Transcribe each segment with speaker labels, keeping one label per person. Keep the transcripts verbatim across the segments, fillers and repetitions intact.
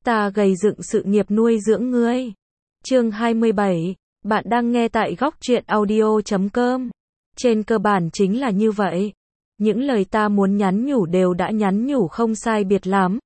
Speaker 1: ta gầy dựng sự nghiệp nuôi dưỡng ngươi. Chương hai mươi bảy, bạn đang nghe tại góc truyện audio chấm com. Trên cơ bản chính là như vậy. Những lời ta muốn nhắn nhủ đều đã nhắn nhủ không sai biệt lắm.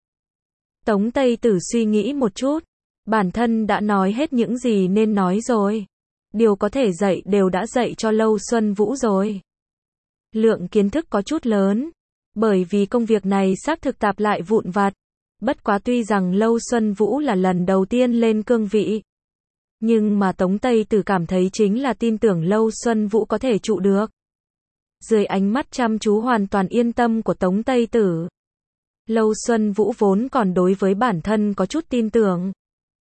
Speaker 1: Tống Tây Tử suy nghĩ một chút. Bản thân đã nói hết những gì nên nói rồi. Điều có thể dạy đều đã dạy cho Lâu Xuân Vũ rồi. Lượng kiến thức có chút lớn. Bởi vì công việc này xác thực tạp lại vụn vặt. Bất quá tuy rằng Lâu Xuân Vũ là lần đầu tiên lên cương vị. Nhưng mà Tống Tây Tử cảm thấy chính là tin tưởng Lâu Xuân Vũ có thể trụ được. Dưới ánh mắt chăm chú hoàn toàn yên tâm của Tống Tây Tử. Lâu Xuân Vũ vốn còn đối với bản thân có chút tin tưởng.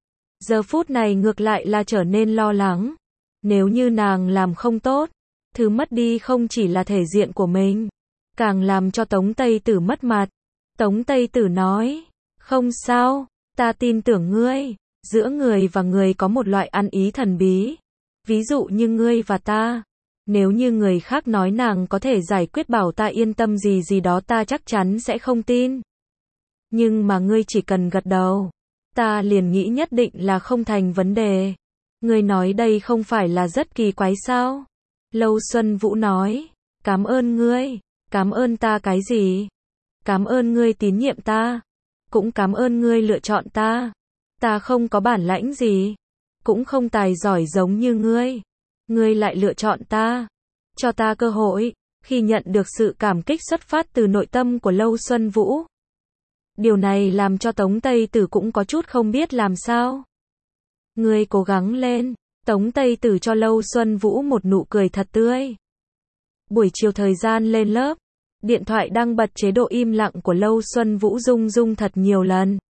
Speaker 1: Giờ phút này ngược lại là trở nên lo lắng. Nếu như nàng làm không tốt, thứ mất đi không chỉ là thể diện của mình, càng làm cho Tống Tây Tử mất mặt. Tống Tây Tử nói, không sao, ta tin tưởng ngươi. Giữa người và người có một loại ăn ý thần bí. Ví dụ như ngươi và ta. Nếu như người khác nói nàng có thể giải quyết bảo ta yên tâm gì gì đó ta chắc chắn sẽ không tin. Nhưng mà ngươi chỉ cần gật đầu, ta liền nghĩ nhất định là không thành vấn đề. Ngươi nói đây không phải là rất kỳ quái sao? Lâu Xuân Vũ nói, cảm ơn ngươi. Cảm ơn ta cái gì? Cảm ơn ngươi tín nhiệm ta. Cũng cảm ơn ngươi lựa chọn ta. Ta không có bản lãnh gì. Cũng không tài giỏi giống như ngươi. Ngươi lại lựa chọn ta. Cho ta cơ hội. Khi nhận được sự cảm kích xuất phát từ nội tâm của Lâu Xuân Vũ. Điều này làm cho Tống Tây Tử cũng có chút không biết làm sao. Ngươi cố gắng lên. Tống Tây Tử cho Lâu Xuân Vũ một nụ cười thật tươi. Buổi chiều thời gian lên lớp. Điện thoại đang bật chế độ im lặng của Lâu Xuân Vũ rung rung thật nhiều lần.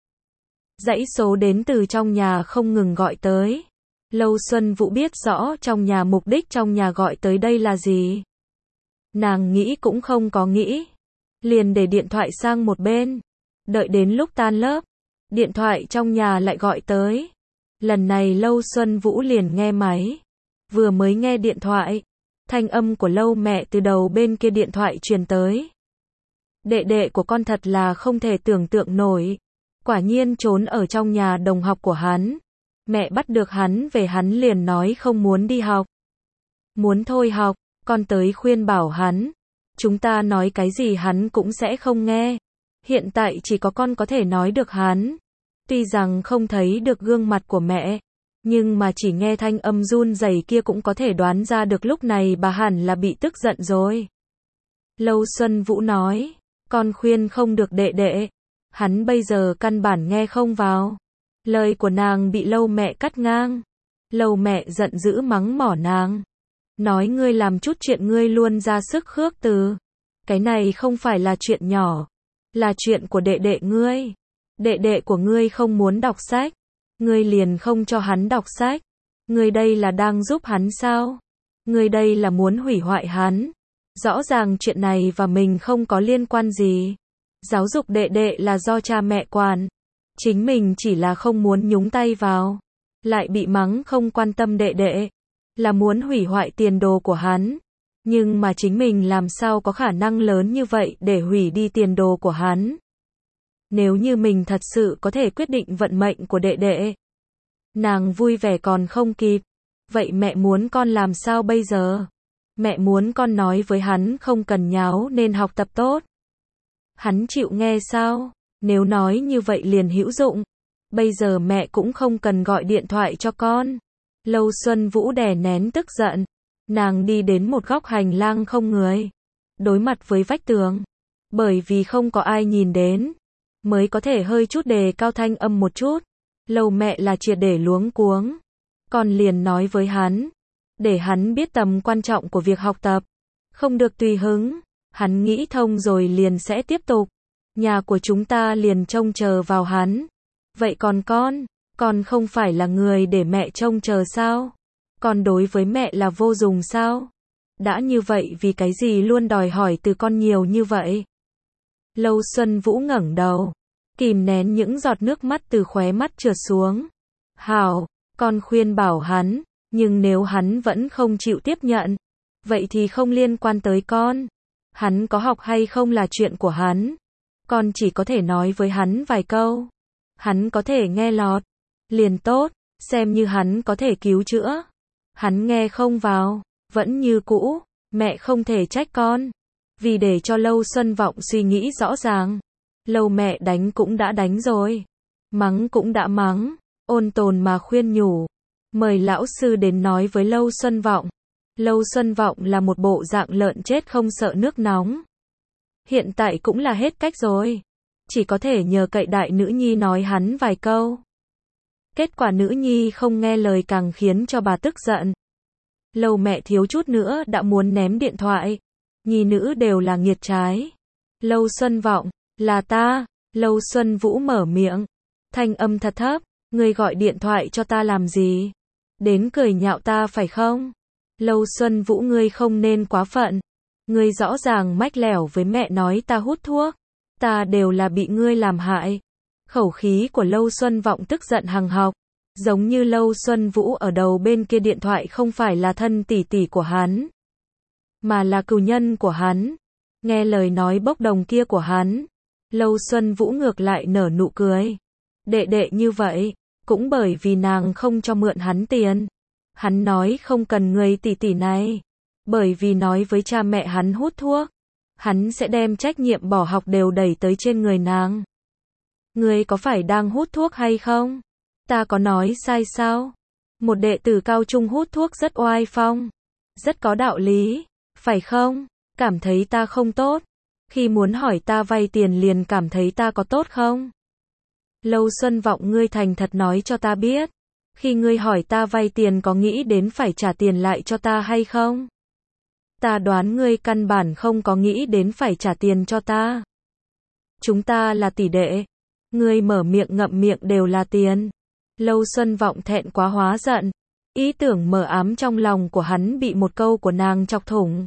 Speaker 1: Dãy số đến từ trong nhà không ngừng gọi tới. Lâu Xuân Vũ biết rõ trong nhà mục đích trong nhà gọi tới đây là gì. Nàng nghĩ cũng không có nghĩ. Liền để điện thoại sang một bên. Đợi đến lúc tan lớp. Điện thoại trong nhà lại gọi tới. Lần này Lâu Xuân Vũ liền nghe máy. Vừa mới nghe điện thoại. Thanh âm của Lâu mẹ từ đầu bên kia điện thoại truyền tới. Đệ đệ của con thật là không thể tưởng tượng nổi. Quả nhiên trốn ở trong nhà đồng học của hắn. Mẹ bắt được hắn về hắn liền nói không muốn đi học. Muốn thôi học, con tới khuyên bảo hắn. Chúng ta nói cái gì hắn cũng sẽ không nghe. Hiện tại chỉ có con có thể nói được hắn. Tuy rằng không thấy được gương mặt của mẹ. Nhưng mà chỉ nghe thanh âm run rẩy kia cũng có thể đoán ra được lúc này bà hẳn là bị tức giận rồi. Lâu Xuân Vũ nói, con khuyên không được đệ đệ. Hắn bây giờ căn bản nghe không vào. Lời của nàng bị Lâu mẹ cắt ngang. Lâu mẹ giận dữ mắng mỏ nàng. Nói ngươi làm chút chuyện ngươi luôn ra sức khước từ. Cái này không phải là chuyện nhỏ. Là chuyện của đệ đệ ngươi. Đệ đệ của ngươi không muốn đọc sách. Ngươi liền không cho hắn đọc sách. Ngươi đây là đang giúp hắn sao? Ngươi đây là muốn hủy hoại hắn. Rõ ràng chuyện này và mình không có liên quan gì. Giáo dục đệ đệ là do cha mẹ quản. Chính mình chỉ là không muốn nhúng tay vào. Lại bị mắng không quan tâm đệ đệ. Là muốn hủy hoại tiền đồ của hắn. Nhưng mà chính mình làm sao có khả năng lớn như vậy để hủy đi tiền đồ của hắn. Nếu như mình thật sự có thể quyết định vận mệnh của đệ đệ. Nàng vui vẻ còn không kịp. Vậy mẹ muốn con làm sao bây giờ? Mẹ muốn con nói với hắn không cần nháo nên học tập tốt. Hắn chịu nghe sao? Nếu nói như vậy liền hữu dụng. Bây giờ mẹ cũng không cần gọi điện thoại cho con. Lâu Xuân Vũ đè nén tức giận. Nàng đi đến một góc hành lang không người. Đối mặt với vách tường. Bởi vì không có ai nhìn đến. Mới có thể hơi chút đề cao thanh âm một chút. Lâu mẹ là triệt để luống cuống. Con liền nói với hắn. Để hắn biết tầm quan trọng của việc học tập. Không được tùy hứng. Hắn nghĩ thông rồi liền sẽ tiếp tục. Nhà của chúng ta liền trông chờ vào hắn. Vậy còn con? Con không phải là người để mẹ trông chờ sao? Con đối với mẹ là vô dụng sao? Đã như vậy vì cái gì luôn đòi hỏi từ con nhiều như vậy? Lâu Xuân Vũ ngẩng đầu. Kìm nén những giọt nước mắt từ khóe mắt trượt xuống. Hảo, con khuyên bảo hắn. Nhưng nếu hắn vẫn không chịu tiếp nhận. Vậy thì không liên quan tới con. Hắn có học hay không là chuyện của hắn. Con chỉ có thể nói với hắn vài câu. Hắn có thể nghe lọt, liền tốt, xem như hắn có thể cứu chữa. Hắn nghe không vào, vẫn như cũ, mẹ không thể trách con. Vì để cho Lâu Xuân Vọng suy nghĩ rõ ràng, Lâu mẹ đánh cũng đã đánh rồi, mắng cũng đã mắng, ôn tồn mà khuyên nhủ. Mời lão sư đến nói với Lâu Xuân Vọng. Lâu Xuân Vọng là một bộ dạng lợn chết không sợ nước nóng. Hiện tại cũng là hết cách rồi, chỉ có thể nhờ cậy đại nữ nhi nói hắn vài câu. Kết quả nữ nhi không nghe lời càng khiến cho bà tức giận. Lâu mẹ thiếu chút nữa đã muốn ném điện thoại. Nhi nữ đều là nghiệt trái. Lâu Xuân Vọng, là ta. Lâu Xuân Vũ mở miệng, thanh âm thật thấp, ngươi gọi điện thoại cho ta làm gì? Đến cười nhạo ta phải không? Lâu Xuân Vũ, ngươi không nên quá phận. Ngươi rõ ràng mách lẻo với mẹ nói ta hút thuốc. Ta đều là bị ngươi làm hại. Khẩu khí của Lâu Xuân Vọng tức giận hằng hộc, giống như Lâu Xuân Vũ ở đầu bên kia điện thoại không phải là thân tỷ tỷ của hắn, mà là cừu nhân của hắn. Nghe lời nói bốc đồng kia của hắn, Lâu Xuân Vũ ngược lại nở nụ cười. Đệ đệ như vậy, cũng bởi vì nàng không cho mượn hắn tiền. Hắn nói không cần người tỷ tỷ này, bởi vì nói với cha mẹ hắn hút thuốc, hắn sẽ đem trách nhiệm bỏ học đều đẩy tới trên người nàng. Ngươi có phải đang hút thuốc hay không? Ta có nói sai sao? Một đệ tử cao trung hút thuốc rất oai phong, rất có đạo lý, phải không? Cảm thấy ta không tốt, khi muốn hỏi ta vay tiền liền cảm thấy ta có tốt không? Lâu Xuân Vọng, ngươi thành thật nói cho ta biết, khi ngươi hỏi ta vay tiền có nghĩ đến phải trả tiền lại cho ta hay không? Ta đoán ngươi căn bản không có nghĩ đến phải trả tiền cho ta. Chúng ta là tỷ đệ, ngươi mở miệng ngậm miệng đều là tiền. Lâu Xuân Vọng thẹn quá hóa giận, ý tưởng mờ ám trong lòng của hắn bị một câu của nàng chọc thủng.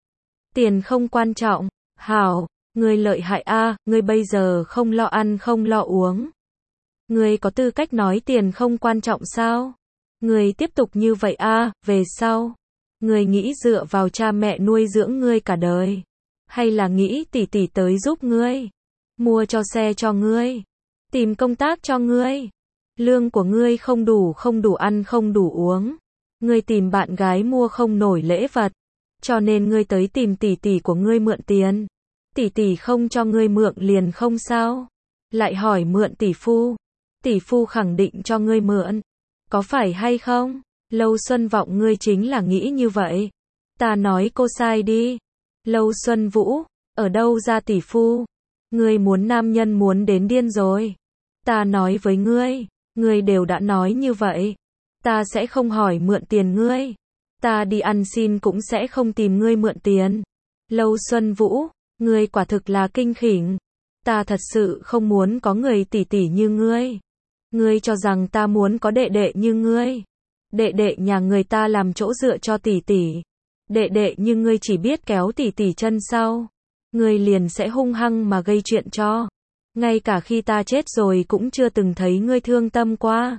Speaker 1: Tiền không quan trọng, hảo, ngươi lợi hại a, ngươi bây giờ không lo ăn không lo uống. Ngươi có tư cách nói tiền không quan trọng sao? Ngươi tiếp tục như vậy a, về sau, ngươi nghĩ dựa vào cha mẹ nuôi dưỡng ngươi cả đời, hay là nghĩ tỷ tỷ tới giúp ngươi, mua cho xe cho ngươi, tìm công tác cho ngươi? Lương của ngươi không đủ, không đủ ăn không đủ uống. Ngươi tìm bạn gái mua không nổi lễ vật, cho nên ngươi tới tìm tỷ tỷ của ngươi mượn tiền. Tỷ tỷ không cho ngươi mượn liền không sao, lại hỏi mượn tỷ phu. Tỷ phu khẳng định cho ngươi mượn, có phải hay không? Lâu Xuân Vọng, ngươi chính là nghĩ như vậy. Ta nói cô sai đi. Lâu Xuân Vũ, ở đâu ra tỷ phu? Ngươi muốn nam nhân muốn đến điên rồi. Ta nói với ngươi, ngươi đều đã nói như vậy, ta sẽ không hỏi mượn tiền ngươi. Ta đi ăn xin cũng sẽ không tìm ngươi mượn tiền. Lâu Xuân Vũ, ngươi quả thực là kinh khủng. Ta thật sự không muốn có người tỷ tỷ như ngươi. Ngươi cho rằng ta muốn có đệ đệ như ngươi? Đệ đệ nhà người ta làm chỗ dựa cho tỷ tỷ. Đệ đệ như ngươi chỉ biết kéo tỷ tỷ chân sau, ngươi liền sẽ hung hăng mà gây chuyện cho. Ngay cả khi ta chết rồi cũng chưa từng thấy ngươi thương tâm qua.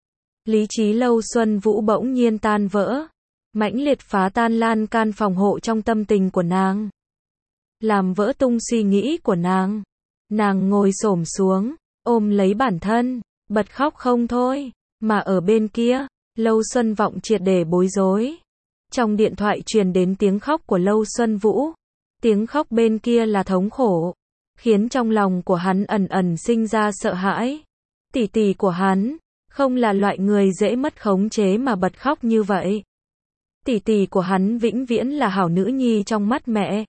Speaker 1: Lý trí Lâu Xuân Vũ bỗng nhiên tan vỡ, mãnh liệt phá tan lan can phòng hộ trong tâm tình của nàng, làm vỡ tung suy nghĩ của nàng. Nàng ngồi xổm xuống, ôm lấy bản thân, bật khóc không thôi. Mà ở bên kia, Lâu Xuân Vọng triệt để bối rối. Trong điện thoại truyền đến tiếng khóc của Lâu Xuân Vũ. Tiếng khóc bên kia là thống khổ, khiến trong lòng của hắn ẩn ẩn sinh ra sợ hãi. Tỷ tỷ của hắn không là loại người dễ mất khống chế mà bật khóc như vậy. Tỷ tỷ của hắn vĩnh viễn là hảo nữ nhi trong mắt mẹ,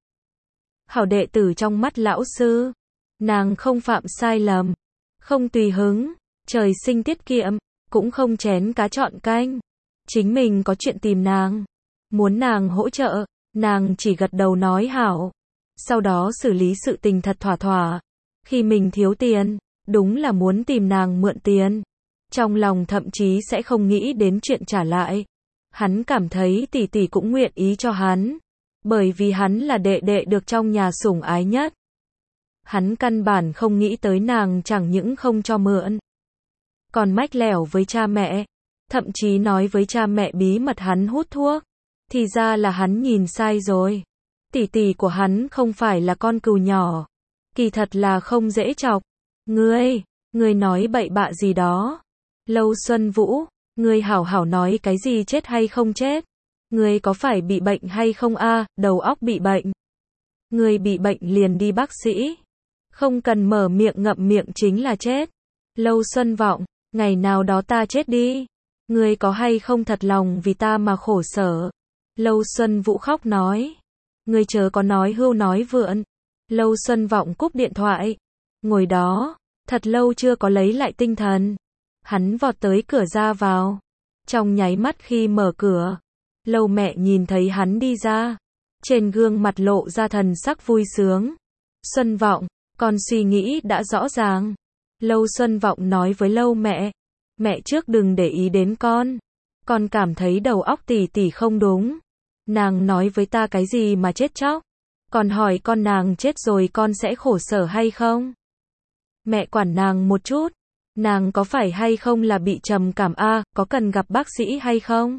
Speaker 1: hảo đệ tử trong mắt lão sư. Nàng không phạm sai lầm, không tùy hứng, trời sinh tiết kiệm, cũng không chén cá chọn canh. Chính mình có chuyện tìm nàng, muốn nàng hỗ trợ, nàng chỉ gật đầu nói hảo, sau đó xử lý sự tình thật thỏa thỏa. Khi mình thiếu tiền, đúng là muốn tìm nàng mượn tiền, trong lòng thậm chí sẽ không nghĩ đến chuyện trả lại. Hắn cảm thấy tỷ tỷ cũng nguyện ý cho hắn, bởi vì hắn là đệ đệ được trong nhà sủng ái nhất. Hắn căn bản không nghĩ tới nàng chẳng những không cho mượn, còn mách lẻo với cha mẹ, thậm chí nói với cha mẹ bí mật hắn hút thuốc. Thì ra là hắn nhìn sai rồi. Tỷ tỷ của hắn không phải là con cừu nhỏ, kỳ thật là không dễ chọc. Ngươi, Ngươi nói bậy bạ gì đó. Lâu Xuân Vũ, ngươi hảo hảo nói cái gì chết hay không chết. Ngươi có phải bị bệnh hay không a, đầu óc bị bệnh. Ngươi bị bệnh liền đi bác sĩ. Không cần mở miệng ngậm miệng chính là chết. Lâu Xuân Vọng, ngày nào đó ta chết đi. Ngươi có hay không thật lòng vì ta mà khổ sở. Lâu Xuân Vũ khóc nói. Ngươi chớ có nói hưu nói vượn. Lâu Xuân Vọng cúp điện thoại. Ngồi đó, thật lâu chưa có lấy lại tinh thần. Hắn vọt tới cửa ra vào. Trong nháy mắt khi mở cửa, Lâu mẹ nhìn thấy hắn đi ra. Trên gương mặt lộ ra thần sắc vui sướng. Xuân Vọng, con suy nghĩ đã rõ ràng. Lâu Xuân Vọng nói với Lâu mẹ. Mẹ trước đừng để ý đến con. Con cảm thấy đầu óc tỷ tỷ không đúng. Nàng nói với ta cái gì mà chết chóc. Còn hỏi con nàng chết rồi con sẽ khổ sở hay không? Mẹ quản nàng một chút. Nàng có phải hay không là bị trầm cảm a, có cần gặp bác sĩ hay không?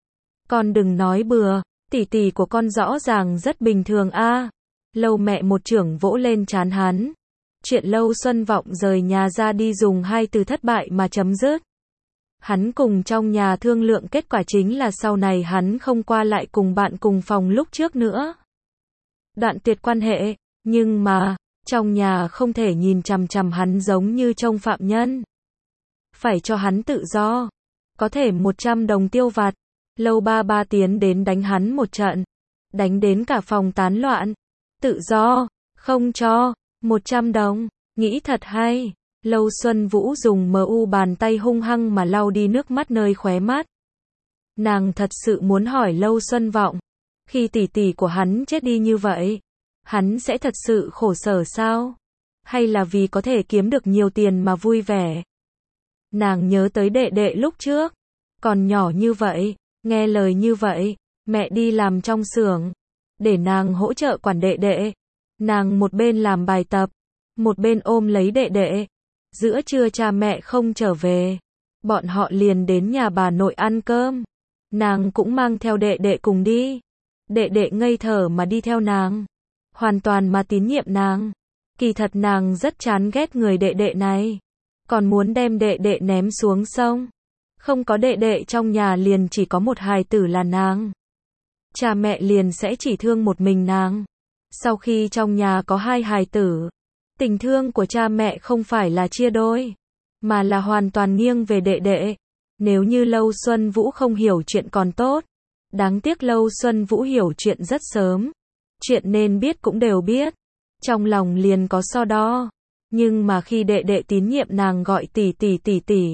Speaker 1: Con đừng nói bừa, tỷ tỷ của con rõ ràng rất bình thường a. Lâu mẹ một chưởng vỗ lên trán hắn. Chuyện Lâu Xuân Vọng rời nhà ra đi dùng hai từ thất bại mà chấm dứt. Hắn cùng trong nhà thương lượng kết quả chính là sau này hắn không qua lại cùng bạn cùng phòng lúc trước nữa. Đoạn tuyệt quan hệ, nhưng mà, trong nhà không thể nhìn chằm chằm hắn giống như trông phạm nhân. Phải cho hắn tự do. Có thể một trăm đồng tiêu vặt. Lâu ba ba tiến đến đánh hắn một trận. Đánh đến cả phòng tán loạn. Tự do, không cho, một trăm đồng, nghĩ thật hay. Lâu Xuân Vũ dùng mờ u bàn tay hung hăng mà lau đi nước mắt nơi khóe mắt. Nàng thật sự muốn hỏi Lâu Xuân Vọng. Khi tỷ tỷ của hắn chết đi như vậy, hắn sẽ thật sự khổ sở sao? Hay là vì có thể kiếm được nhiều tiền mà vui vẻ? Nàng nhớ tới đệ đệ lúc trước. Còn nhỏ như vậy, nghe lời như vậy, mẹ đi làm trong xưởng. Để nàng hỗ trợ quản đệ đệ. Nàng một bên làm bài tập, một bên ôm lấy đệ đệ. Giữa trưa cha mẹ không trở về. Bọn họ liền đến nhà bà nội ăn cơm. Nàng cũng mang theo đệ đệ cùng đi. Đệ đệ ngây thở mà đi theo nàng. Hoàn toàn mà tín nhiệm nàng. Kỳ thật nàng rất chán ghét người đệ đệ này. Còn muốn đem đệ đệ ném xuống sông. Không có đệ đệ trong nhà liền chỉ có một hài tử là nàng. Cha mẹ liền sẽ chỉ thương một mình nàng. Sau khi trong nhà có hai hài tử, tình thương của cha mẹ không phải là chia đôi, mà là hoàn toàn nghiêng về đệ đệ. Nếu như Lâu Xuân Vũ không hiểu chuyện còn tốt. Đáng tiếc Lâu Xuân Vũ hiểu chuyện rất sớm. Chuyện nên biết cũng đều biết. Trong lòng liền có so đo. Nhưng mà khi đệ đệ tín nhiệm nàng gọi tỷ tỷ tỷ tỷ,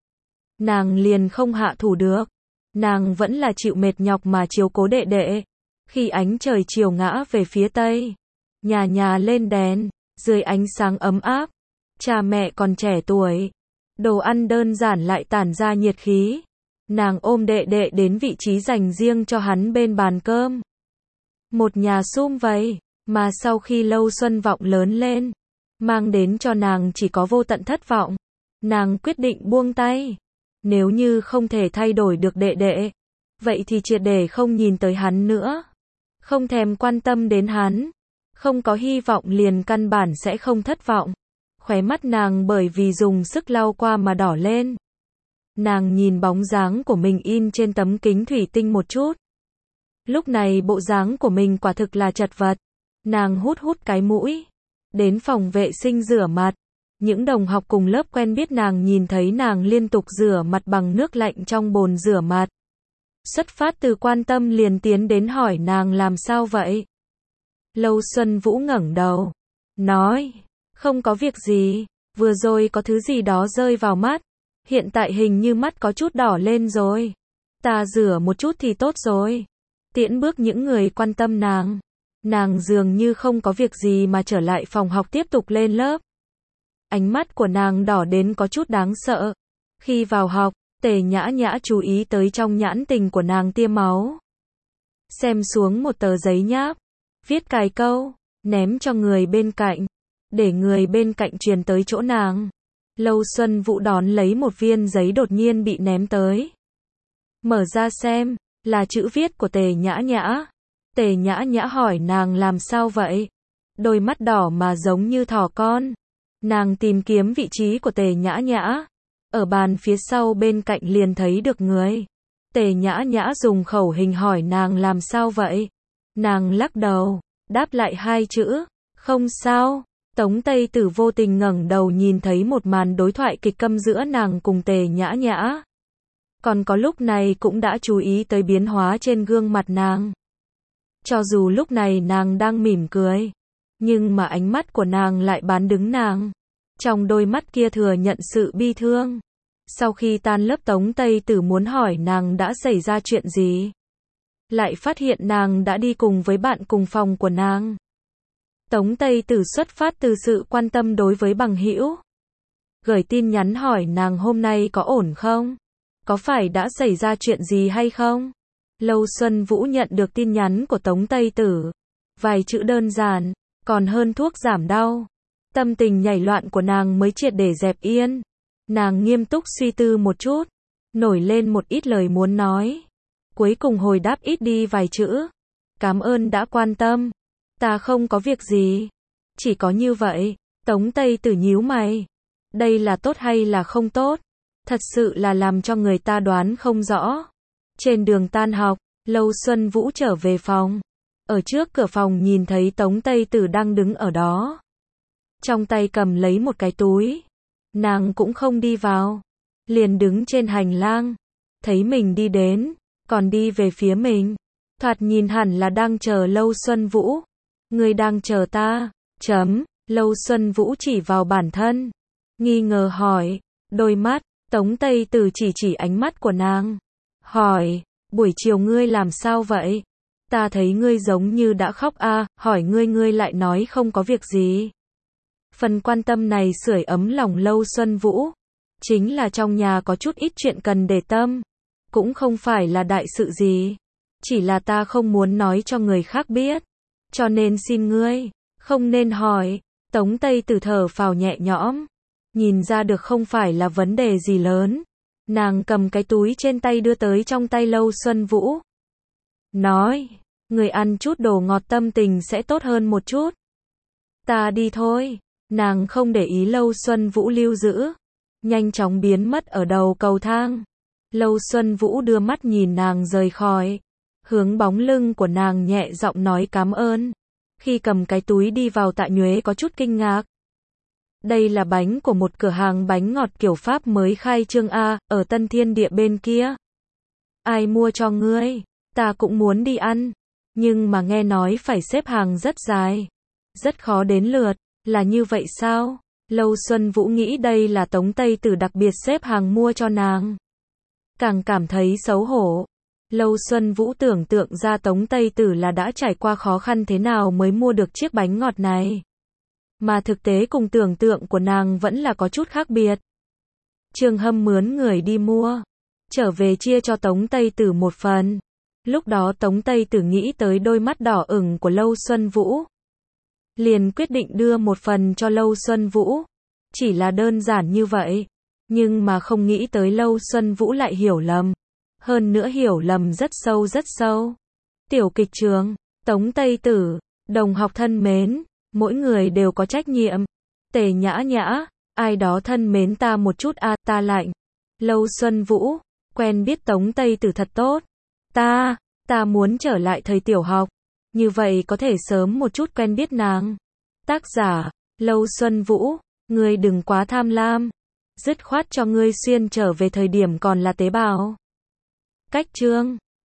Speaker 1: nàng liền không hạ thủ được. Nàng vẫn là chịu mệt nhọc mà chiếu cố đệ đệ. Khi ánh trời chiều ngã về phía tây, nhà nhà lên đèn, dưới ánh sáng ấm áp, cha mẹ còn trẻ tuổi, đồ ăn đơn giản lại tản ra nhiệt khí. Nàng ôm đệ đệ đến vị trí dành riêng cho hắn bên bàn cơm. Một nhà sum vầy, mà sau khi Lâu Xuân Vọng lớn lên, mang đến cho nàng chỉ có vô tận thất vọng. Nàng quyết định buông tay. Nếu như không thể thay đổi được đệ đệ, vậy thì triệt để không nhìn tới hắn nữa. Không thèm quan tâm đến hắn. Không có hy vọng liền căn bản sẽ không thất vọng. Khóe mắt nàng bởi vì dùng sức lau qua mà đỏ lên. Nàng nhìn bóng dáng của mình in trên tấm kính thủy tinh một chút. Lúc này bộ dáng của mình quả thực là chật vật. Nàng hút hút cái mũi. Đến phòng vệ sinh rửa mặt. Những đồng học cùng lớp quen biết nàng nhìn thấy nàng liên tục rửa mặt bằng nước lạnh trong bồn rửa mặt. Xuất phát từ quan tâm liền tiến đến hỏi nàng làm sao vậy. Lâu Xuân Vũ ngẩng đầu. Nói. Không có việc gì. Vừa rồi có thứ gì đó rơi vào mắt. Hiện tại hình như mắt có chút đỏ lên rồi. Ta rửa một chút thì tốt rồi. Tiễn bước những người quan tâm nàng. Nàng dường như không có việc gì mà trở lại phòng học tiếp tục lên lớp. Ánh mắt của nàng đỏ đến có chút đáng sợ. Khi vào học, Tề Nhã Nhã chú ý tới trong nhãn tình của nàng tia máu. Xem xuống một tờ giấy nháp. Viết cài câu. Ném cho người bên cạnh. Để người bên cạnh truyền tới chỗ nàng. Lâu Xuân Vũ đón lấy một viên giấy đột nhiên bị ném tới. Mở ra xem. Là chữ viết của Tề Nhã Nhã. Tề Nhã Nhã hỏi nàng làm sao vậy. Đôi mắt đỏ mà giống như thỏ con. Nàng tìm kiếm vị trí của Tề Nhã Nhã. Ở bàn phía sau bên cạnh liền thấy được người. Tề Nhã Nhã dùng khẩu hình hỏi nàng làm sao vậy. Nàng lắc đầu, đáp lại hai chữ, không sao. Tống Tây Tử vô tình ngẩng đầu nhìn thấy một màn đối thoại kịch câm giữa nàng cùng Tề Nhã Nhã. Còn có lúc này cũng đã chú ý tới biến hóa trên gương mặt nàng. Cho dù lúc này nàng đang mỉm cười, nhưng mà ánh mắt của nàng lại bán đứng nàng. Trong đôi mắt kia thừa nhận sự bi thương. Sau khi tan lớp Tống Tây Tử muốn hỏi nàng đã xảy ra chuyện gì. Lại phát hiện nàng đã đi cùng với bạn cùng phòng của nàng. Tống Tây Tử xuất phát từ sự quan tâm đối với bằng hữu. Gửi tin nhắn hỏi nàng hôm nay có ổn không? Có phải đã xảy ra chuyện gì hay không? Lâu Xuân Vũ nhận được tin nhắn của Tống Tây Tử. Vài chữ đơn giản, còn hơn thuốc giảm đau. Tâm tình nhảy loạn của nàng mới triệt để dẹp yên. Nàng nghiêm túc suy tư một chút, nổi lên một ít lời muốn nói. Cuối cùng hồi đáp ít đi vài chữ. Cảm ơn đã quan tâm. Ta không có việc gì. Chỉ có như vậy. Tống Tây Tử nhíu mày. Đây là tốt hay là không tốt? Thật sự là làm cho người ta đoán không rõ. Trên đường tan học, Lâu Xuân Vũ trở về phòng. Ở trước cửa phòng nhìn thấy Tống Tây Tử đang đứng ở đó. Trong tay cầm lấy một cái túi. Nàng cũng không đi vào. Liền đứng trên hành lang. Thấy mình đi đến, còn đi về phía mình. Thoạt nhìn hẳn là đang chờ Lâu Xuân Vũ. Người đang chờ ta, chấm. Lâu Xuân Vũ chỉ vào bản thân. Nghi ngờ hỏi, đôi mắt. Tống Tây Tử chỉ chỉ ánh mắt của nàng. Hỏi, buổi chiều ngươi làm sao vậy? Ta thấy ngươi giống như đã khóc a, à, hỏi ngươi ngươi lại nói không có việc gì. Phần quan tâm này sưởi ấm lòng Lâu Xuân Vũ. Chính là trong nhà có chút ít chuyện cần để tâm. Cũng không phải là đại sự gì. Chỉ là ta không muốn nói cho người khác biết. Cho nên xin ngươi, không nên hỏi. Tống Tây Tử thở phào nhẹ nhõm. Nhìn ra được không phải là vấn đề gì lớn. Nàng cầm cái túi trên tay đưa tới trong tay Lâu Xuân Vũ. Nói, người ăn chút đồ ngọt tâm tình sẽ tốt hơn một chút. Ta đi thôi. Nàng không để ý Lâu Xuân Vũ lưu giữ. Nhanh chóng biến mất ở đầu cầu thang. Lâu Xuân Vũ đưa mắt nhìn nàng rời khỏi. Hướng bóng lưng của nàng nhẹ giọng nói cảm ơn. Khi cầm cái túi đi vào Tạ Nhuế có chút kinh ngạc. Đây là bánh của một cửa hàng bánh ngọt kiểu Pháp mới khai trương A, ở Tân Thiên Địa bên kia. Ai mua cho ngươi? Ta cũng muốn đi ăn. Nhưng mà nghe nói phải xếp hàng rất dài. Rất khó đến lượt. Là như vậy sao? Lâu Xuân Vũ nghĩ đây là Tống Tây Tử đặc biệt xếp hàng mua cho nàng. Càng cảm thấy xấu hổ. Lâu Xuân Vũ tưởng tượng ra Tống Tây Tử là đã trải qua khó khăn thế nào mới mua được chiếc bánh ngọt này. Mà thực tế cùng tưởng tượng của nàng vẫn là có chút khác biệt. Trương Hâm mướn người đi mua. Trở về chia cho Tống Tây Tử một phần. Lúc đó Tống Tây Tử nghĩ tới đôi mắt đỏ ửng của Lâu Xuân Vũ. Liền quyết định đưa một phần cho Lâu Xuân Vũ. Chỉ là đơn giản như vậy. Nhưng mà không nghĩ tới Lâu Xuân Vũ lại hiểu lầm. Hơn nữa hiểu lầm rất sâu rất sâu. Tiểu kịch trường, Tống Tây Tử, đồng học thân mến, mỗi người đều có trách nhiệm. Tề Nhã Nhã, ai đó thân mến ta một chút a, à, ta lạnh. Lâu Xuân Vũ, quen biết Tống Tây Tử thật tốt. Ta, ta muốn trở lại thời tiểu học. Như vậy có thể sớm một chút quen biết nàng. Tác giả, Lâu Xuân Vũ, ngươi đừng quá tham lam. Dứt khoát cho ngươi xuyên trở về thời điểm còn là tế bào. Cách chương